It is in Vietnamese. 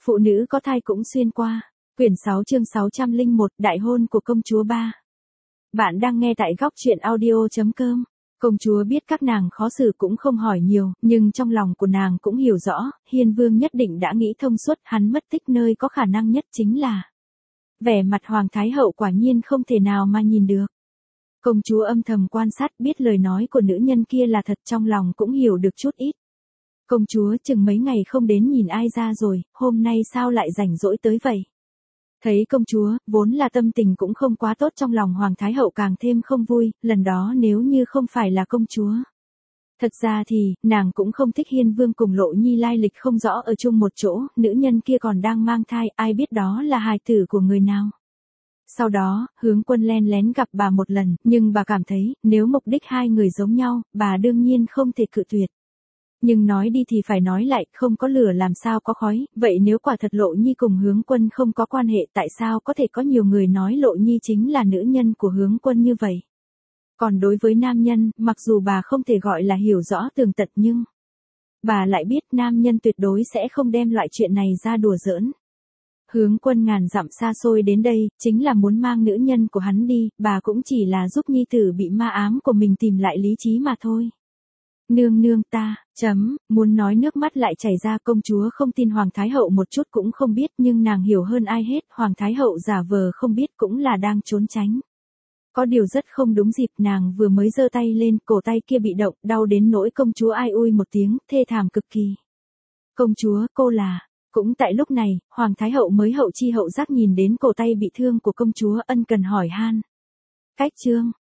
Phụ nữ có thai cũng xuyên qua. Quyển 6 chương 601, đại hôn của công chúa 3. Bạn đang nghe tại góc truyện audio.com. Công chúa biết các nàng khó xử cũng không hỏi nhiều, nhưng trong lòng của nàng cũng hiểu rõ, Hiên Vương nhất định đã nghĩ thông suốt, hắn mất tích nơi có khả năng nhất chính là. Vẻ mặt Hoàng Thái Hậu quả nhiên không thể nào mà nhìn được. Công chúa âm thầm quan sát, biết lời nói của nữ nhân kia là thật, trong lòng cũng hiểu được chút ít. Công chúa chừng mấy ngày không đến nhìn ai ra rồi, hôm nay sao lại rảnh rỗi tới vậy? Thấy công chúa, vốn là tâm tình cũng không quá tốt, trong lòng Hoàng Thái Hậu càng thêm không vui, lần đó nếu như không phải là công chúa. Thật ra thì, nàng cũng không thích Hiên Vương cùng Lộ Nhi lai lịch không rõ ở chung một chỗ, nữ nhân kia còn đang mang thai, ai biết đó là hài tử của người nào. Sau đó, Hướng Quân len lén gặp bà một lần, nhưng bà cảm thấy, nếu mục đích hai người giống nhau, bà đương nhiên không thể cự tuyệt. Nhưng nói đi thì phải nói lại, không có lửa làm sao có khói, vậy nếu quả thật Lộ Nhi cùng Hướng Quân không có quan hệ, tại sao có thể có nhiều người nói Lộ Nhi chính là nữ nhân của Hướng Quân như vậy? Còn đối với nam nhân, mặc dù bà không thể gọi là hiểu rõ tường tận nhưng bà lại biết nam nhân tuyệt đối sẽ không đem loại chuyện này ra đùa giỡn. Hướng Quân ngàn dặm xa xôi đến đây, chính là muốn mang nữ nhân của hắn đi, bà cũng chỉ là giúp nhi tử bị ma ám của mình tìm lại lý trí mà thôi. Nương ta, muốn nói nước mắt lại chảy ra, công chúa không tin Hoàng Thái Hậu một chút cũng không biết, nhưng nàng hiểu hơn ai hết, Hoàng Thái Hậu giả vờ không biết cũng là đang trốn tránh. Có điều rất không đúng dịp, nàng vừa mới giơ tay lên, cổ tay kia bị động, đau đến nỗi công chúa ai ui một tiếng, thê thảm cực kỳ. Công chúa, cô là. Cũng tại lúc này, Hoàng Thái Hậu mới hậu chi hậu giác nhìn đến cổ tay bị thương của công chúa, ân cần hỏi han. Cách trương,